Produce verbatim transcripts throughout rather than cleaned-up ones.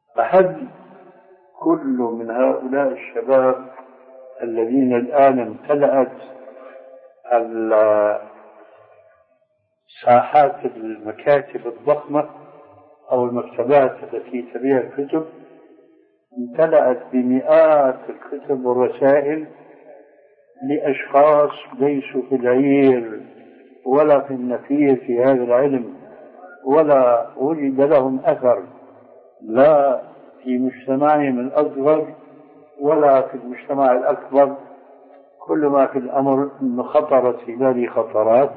فهل كل من هؤلاء الشباب الذين الآن امتلأت ساحات المكاتب الضخمة أو المكتبات التي تبيع الكتب امتلأت بمئات الكتب والرسائل لأشخاص ليسوا في العير ولا في النفير في هذا العلم، ولا وجد لهم أثر لا في مجتمعهم الأصغر ولا في المجتمع الأكبر؟ كل ما في الأمر أن خطرت في بالي خطرات،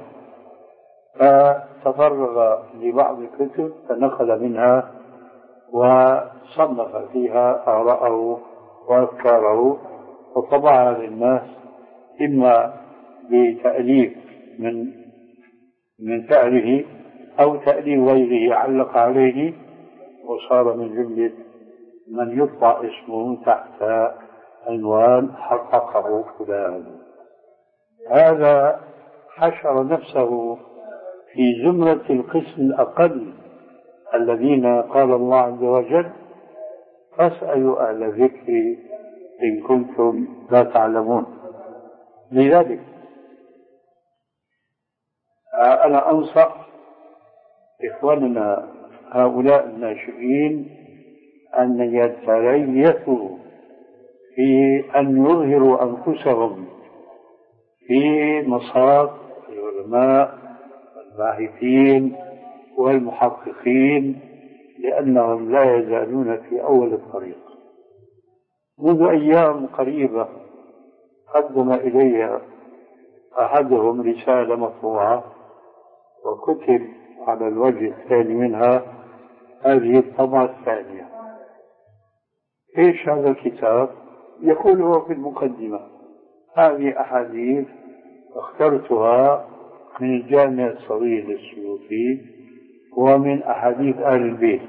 فتفرغ لبعض الكتب فنقل منها وصنف فيها آراءه وأفكاره وطبعها للناس، إما بتأليف من من فعله أو تأليف غيره علق عليه، وصار من جملة من يطبع اسمه تحت عنوان حققه فلان. هذا حشر نفسه في زمرة القسم الأقل الذين قال الله عز وجل: فاسألوا أهل الذكر إن كنتم لا تعلمون. لذلك أنا أنصح إخواننا هؤلاء الناشئين أن يتريثوا في أن يظهروا أنفسهم في مصاف العلماء والباحثين والمحققين، لأنهم لا يزالون في أول الطريق. منذ أيام قريبة قدم إلي أحدهم رسالة مطبوعة وكتب على الوجه الثاني منها هذه الطبعة الثانية. إيش هذا الكتاب؟ يقول هو في المقدمة: هذه أحاديث اخترتها من الجامع الصغير للسيوطي ومن أحاديث آل البيت.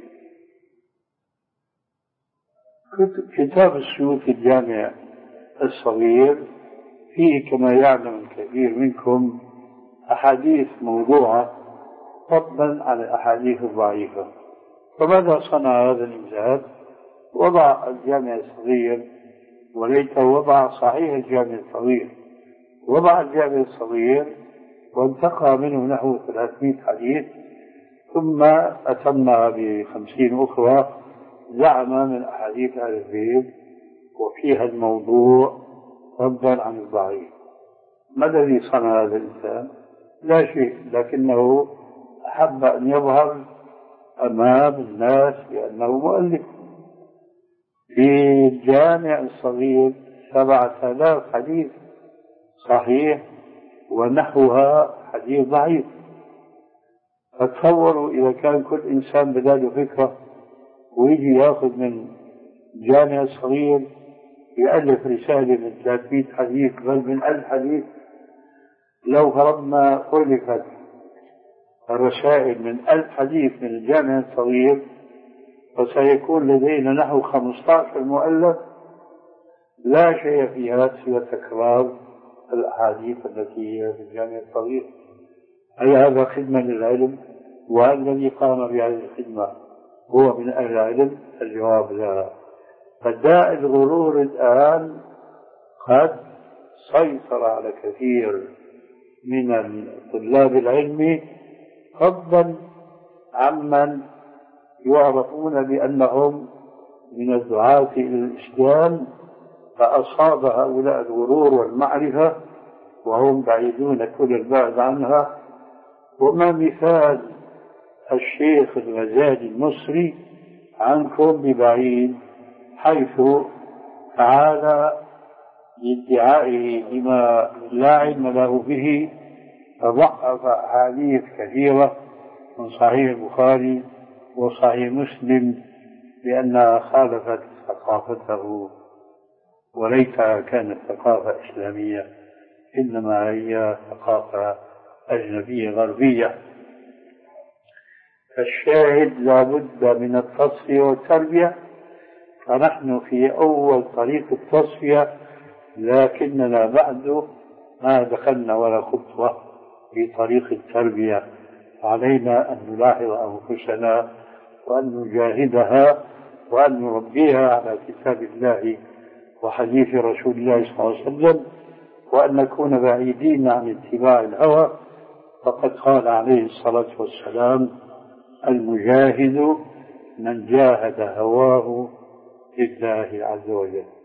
كتاب السيوطي الجامع الصغير فيه كما يعلم الكثير منكم أحاديث موضوعة فضلا عن الأحاديث الضعيفة. فماذا صنع هذا الإمداد؟ وضع الجامع الصغير، وليته وضع صحيح الجامع الصغير، وضع الجامع الصغير وانتقى منه نحو ثلاثمائة حديث، ثم أتمها بخمسين أخرى زعم من أحاديث آل البيت وفيها الموضوع فضلا عن الضعيف. ما الذي صنع هذا الإنسان؟ لا شيء، لكنه أحب أن يظهر أمام الناس بأنه مؤلف. في الجامع الصغير سبعة آلاف حديث صحيح ونحوها حديث ضعيف. فتصوروا إذا كان كل إنسان بداله فكرة ويجي يأخذ من الجامع الصغير يألف رسالة من ثلاثمائة حديث بل من ألف حديث. لو فرضنا ألفت الرسائل من ألف حديث من الجامع الصغير فسيكون لدينا نحو خمسة عشر مؤلف لا شيء فيها سوى تكرار الأحاديث التي هي في الجامع الصغير. أي هذا خدمة للعلم؟ والذي قام بهذه الخدمة هو من أهل العلم؟ الجواب لا. فداء الغرور الآن قد سيطر على كثير من طلاب العلم، فضلا عمن يعرفون بأنهم من الدعاة إلى الإسلام، فأصاب هؤلاء الغرور والمعرفة وهم بعيدون كل البعد عنها. وما مثال الشيخ الغزالي المصري عنكم ببعيد، حيث تعالى لادعائه بما لا علم له به فضعف أحاديث كثيرة من صحيح البخاري وصحيح مسلم لأنها خالفت ثقافته، وليتها كانت ثقافة إسلامية، إنما هي ثقافة أجنبية غربية. فالشاهد لابد من التصفية والتربية، فنحن في أول طريق التصفية، لكننا بعد ما دخلنا ولا خطوة في طريق التربية. علينا أن نلاحظ أنفسنا وأن نجاهدها وأن نربيها على كتاب الله وحديث رسول الله صلى الله عليه وسلم، وأن نكون بعيدين عن اتباع الهوى. فقد قال عليه الصلاة والسلام: المجاهد من جاهد هواه لله عز وجل.